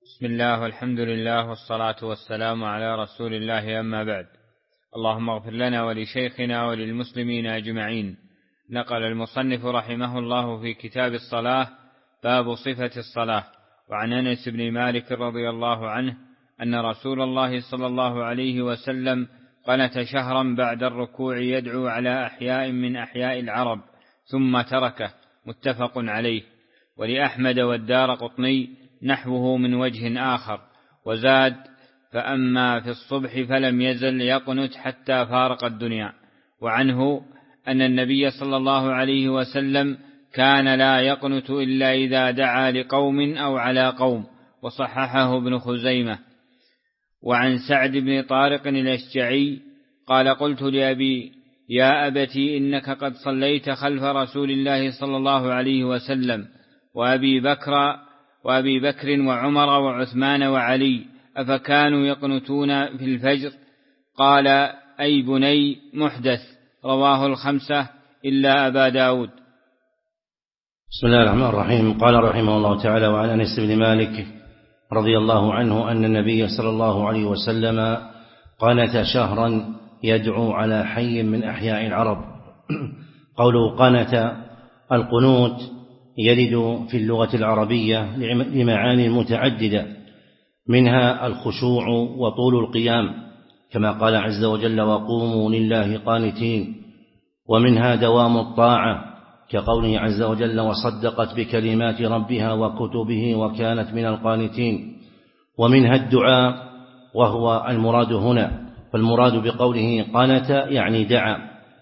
بسم الله والحمد لله والصلاة والسلام على رسول الله، أما بعد. اللهم اغفر لنا ولشيخنا وللمسلمين أجمعين. نقل المصنف رحمه الله في كتاب الصلاة باب صفة الصلاة، وعن أنس بن مالك رضي الله عنه أن رسول الله صلى الله عليه وسلم قنت شهرا بعد الركوع يدعو على أحياء من أحياء العرب ثم تركه، متفق عليه. ولأحمد والدارقطني نحوه من وجه آخر، وزاد: فأما في الصبح فلم يزل يقنت حتى فارق الدنيا. وعنه أن النبي صلى الله عليه وسلم كان لا يقنت إلا إذا دعا لقوم أو على قوم، وصححه ابن خزيمة. وعن سعد بن طارق الأشجعي قال: قلت لأبي: يا أبتي، إنك قد صليت خلف رسول الله صلى الله عليه وسلم وأبي بكر وعمر وعثمان وعلي، أفكانوا يقنتون في الفجر؟ قال: أي بني، محدث. رواه الخمسة إلا أبا داود. بسم الله الرحمن الرحيم. قال رحمه الله تعالى: وعن أنس بن مالك رضي الله عنه أن النبي صلى الله عليه وسلم قنت شهرا يدعو على حي من أحياء العرب. قوله قنت، القنوت يرد في اللغة العربية لمعاني متعددة، منها الخشوع وطول القيام كما قال عز وجل: وقوموا لله قانتين، ومنها دوام الطاعة كقوله عز وجل: وصدقت بكلمات ربها وكتبه وكانت من القانتين، ومنها الدعاء وهو المراد هنا، فالمراد بقوله قنت يعني دعا.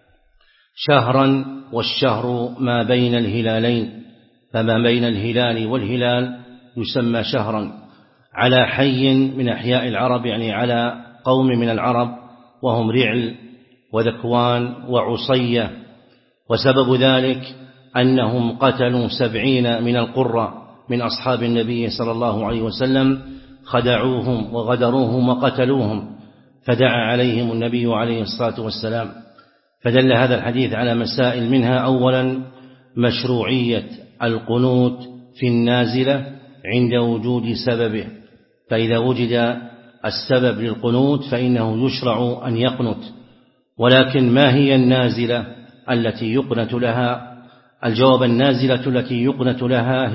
شهرا، والشهر ما بين الهلالين، فما بين الهلال والهلال يسمى شهرا. على حي من أحياء العرب يعني على قوم من العرب، وهم رعل وذكوان وعصية، وسبب ذلك أنهم قتلوا 70 من القرى من أصحاب النبي صلى الله عليه وسلم، خدعوهم وغدروهم وقتلوهم، فدعا عليهم النبي عليه الصلاة والسلام. فدل هذا الحديث على مسائل، منها أولا مشروعية القنوت في النازلة عند وجود سببه، فإذا وجد السبب للقنوت فإنه يشرع أن يقنت. ولكن ما هي النازلة التي يقنت لها؟ الجواب: النازلة التي يقنت لها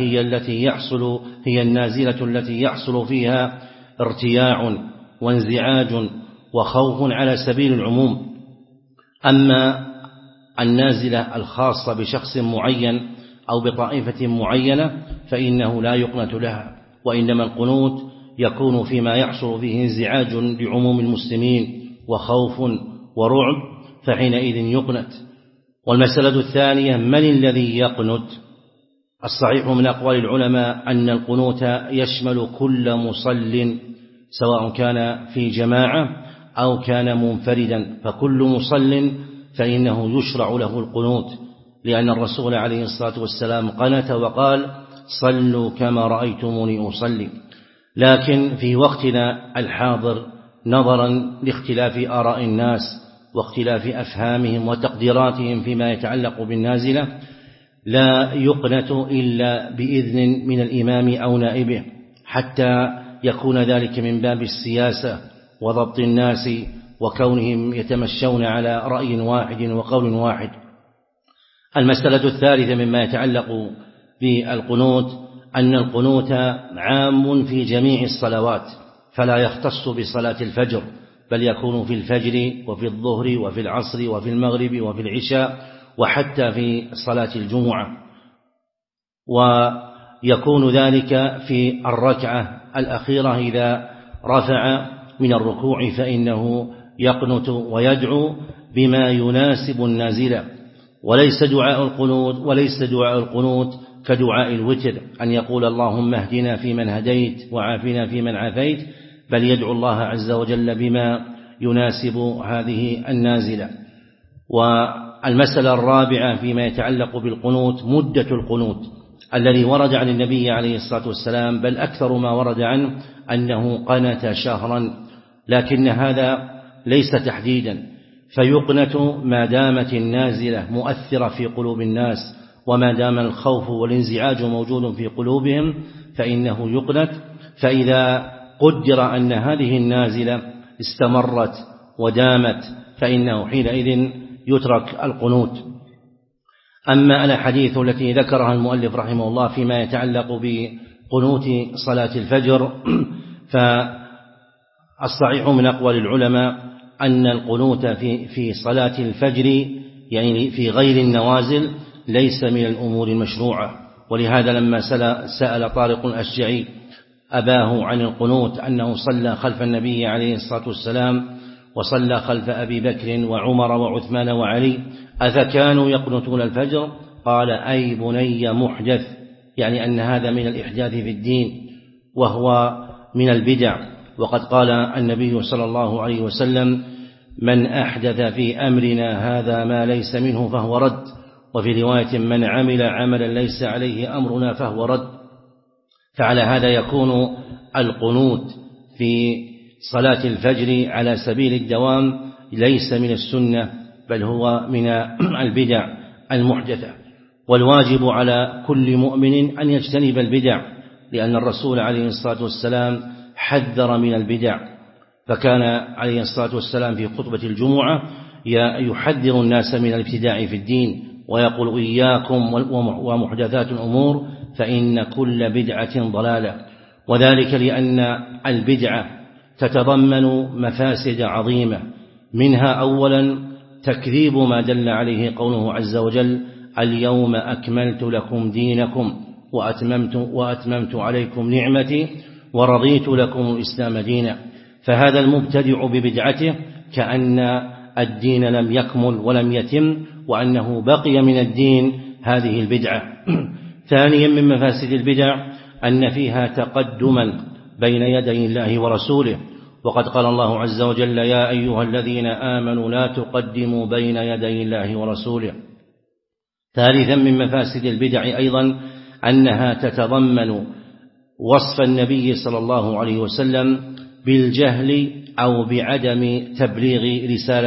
هي النازلة التي يحصل فيها ارتياع وانزعاج وخوف على سبيل العموم. أما النازلة الخاصة بشخص معين أو بطائفة معينة فإنه لا يقنت لها، وإنما القنوت يكون فيما يحصل فيه انزعاج لعموم المسلمين وخوف ورعب، فحينئذ يقنت. والمسألة الثانية: من الذي يقنت؟ الصحيح من أقوال العلماء أن القنوت يشمل كل مصل، سواء كان في جماعة أو كان منفردا، فكل مصل فإنه يشرع له القنوت، لأن الرسول عليه الصلاة والسلام قنت وقال: صلوا كما رأيتموني أصلي. لكن في وقتنا الحاضر، نظرا لاختلاف آراء الناس واختلاف أفهامهم وتقديراتهم فيما يتعلق بالنازلة، لا يقنت إلا بإذن من الإمام أو نائبه، حتى يكون ذلك من باب السياسة وضبط الناس وكونهم يتمشون على رأي واحد وقول واحد. المسألة الثالثة مما يتعلق بالقنوت أن القنوت عام في جميع الصلوات، فلا يختص بصلاة الفجر، بل يكون في الفجر وفي الظهر وفي العصر وفي المغرب وفي العشاء، وحتى في صلاة الجمعة. ويكون ذلك في الركعة الأخيرة إذا رفع من الركوع، فإنه يقنت ويدعو بما يناسب النازلة. وليس دعاء القنوت كدعاء الوتر، أن يقول: اللهم اهدنا فيمن هديت وعافنا فيمن عافيت، بل يدعو الله عز وجل بما يناسب هذه النازلة. والمسألة الرابعة فيما يتعلق بالقنوت: مدة القنوت الذي ورد عن النبي عليه الصلاة والسلام، بل أكثر ما ورد عنه أنه قنت شهرا، لكن هذا ليس تحديدا، فيقنت ما دامت النازلة مؤثرة في قلوب الناس، وما دام الخوف والانزعاج موجود في قلوبهم فإنه يقنت. فإذا قدر أن هذه النازلة استمرت ودامت فإنه حينئذ يترك القنوت. أما الأحاديث التي ذكرها المؤلف رحمه الله فيما يتعلق بقنوت صلاة الفجر، فالصحيح من أقوال العلماء أن القنوت في صلاة الفجر يعني في غير النوازل ليس من الأمور المشروعة. ولهذا لما سأل طارق الأشجعي أباه عن القنوت أنه صلى خلف النبي عليه الصلاة والسلام وصلى خلف أبي بكر وعمر وعثمان وعلي أفكانوا يقنتون الفجر؟ قال أي بني محدث، يعني أن هذا من الإحداث في الدين وهو من البدع. وقد قال النبي صلى الله عليه وسلم من أحدث في أمرنا هذا ما ليس منه فهو رد، وفي رواية من عمل عملا ليس عليه أمرنا فهو رد. فعلى هذا يكون القنوت في صلاة الفجر على سبيل الدوام ليس من السنة بل هو من البدع المحدثة. والواجب على كل مؤمن أن يجتنب البدع، لأن الرسول عليه الصلاة والسلام حذر من البدع، فكان عليه الصلاة والسلام في خطبة الجمعة يحذر الناس من الابتداع في الدين ويقول إياكم ومحدثات الأمور فإن كل بدعة ضلالة. وذلك لأن البدعة تتضمن مفاسد عظيمة، منها أولا تكذيب ما دل عليه قوله عز وجل اليوم أكملت لكم دينكم وأتممت عليكم نعمتي ورضيت لكم الإسلام دينا. فهذا المبتدع ببدعته كأن الدين لم يكمل ولم يتم وأنه بقي من الدين هذه البدعة. ثانيا من مفاسد البدع أن فيها تقدما بين يدي الله ورسوله، وقد قال الله عز وجل يا أيها الذين آمنوا لا تقدموا بين يدي الله ورسوله. ثالثا من مفاسد البدع أيضا أنها تتضمن وصف النبي صلى الله عليه وسلم بالجهل أو بعدم تبليغ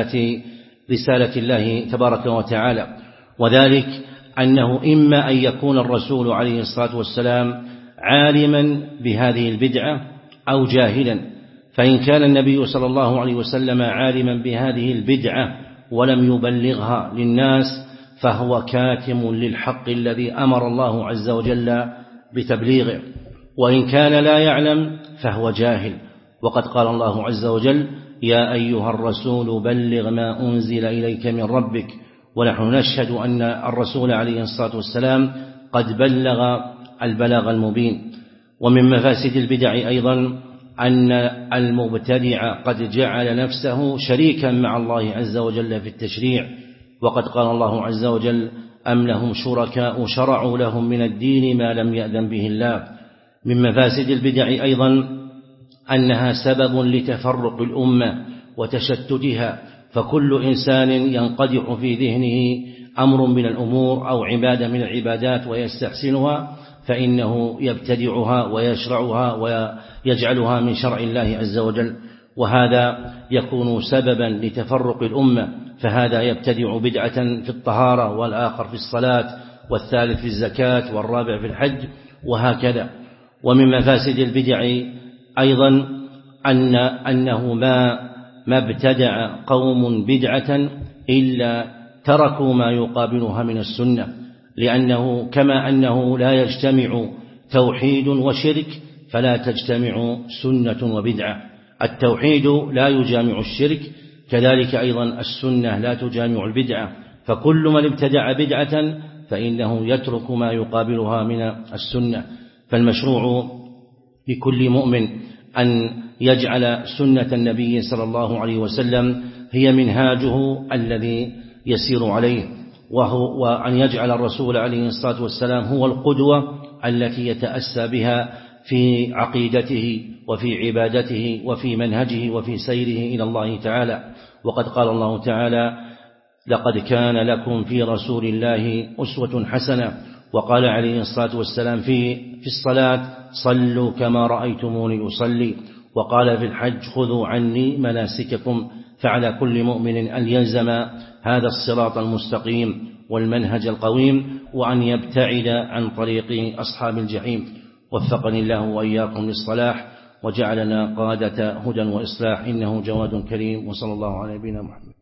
رسالة الله تبارك وتعالى، وذلك أنه إما أن يكون الرسول عليه الصلاة والسلام عالما بهذه البدعة أو جاهلا. فإن كان النبي صلى الله عليه وسلم عالما بهذه البدعة ولم يبلغها للناس فهو كاتم للحق الذي أمر الله عز وجل بتبليغه، وإن كان لا يعلم فهو جاهل. وقد قال الله عز وجل يا أيها الرسول بلغ ما أنزل إليك من ربك، ونحن نشهد أن الرسول عليه الصلاة والسلام قد بلغ البلاغ المبين. ومن مفاسد البدع أيضا أن المبتدع قد جعل نفسه شريكا مع الله عز وجل في التشريع، وقد قال الله عز وجل أم لهم شركاء شرعوا لهم من الدين ما لم يأذن به الله. من مفاسد البدع أيضا أنها سبب لتفرق الأمة وتشتتها، فكل إنسان ينقدح في ذهنه أمر من الأمور أو عبادة من العبادات ويستحسنها فإنه يبتدعها ويشرعها ويجعلها من شرع الله عز وجل، وهذا يكون سببا لتفرق الأمة. فهذا يبتدع بدعة في الطهارة والآخر في الصلاة والثالث في الزكاة والرابع في الحج وهكذا. ومن مفاسد البدع أيضا أنه ما ابتدع قوم بدعة إلا تركوا ما يقابلها من السنة، لأنه كما أنه لا يجتمع توحيد وشرك فلا تجتمع سنة وبدعة. التوحيد لا يجامع الشرك، كذلك أيضا السنة لا تجامع البدعة، فكل من ابتدع بدعة فإنه يترك ما يقابلها من السنة. فالمشروع لكل مؤمن أن يجعل سنة النبي صلى الله عليه وسلم هي منهاجه الذي يسير عليه، وأن يجعل الرسول عليه الصلاة والسلام هو القدوة التي يتأسى بها في عقيدته وفي عبادته وفي منهجه وفي سيره إلى الله تعالى. وقد قال الله تعالى لقد كان لكم في رسول الله أسوة حسنة، وقال عليه الصلاة والسلام في الصلاة صلوا كما رأيتموني أصلي، وقال في الحج خذوا عني مناسككم. فعلى كل مؤمن أن يلزم هذا الصراط المستقيم والمنهج القويم، وأن يبتعد عن طريق أصحاب الجحيم. وفقني الله وإياكم للصلاح وجعلنا قادة هدى وإصلاح، إنه جواد كريم. وصلى الله على نبينا محمد.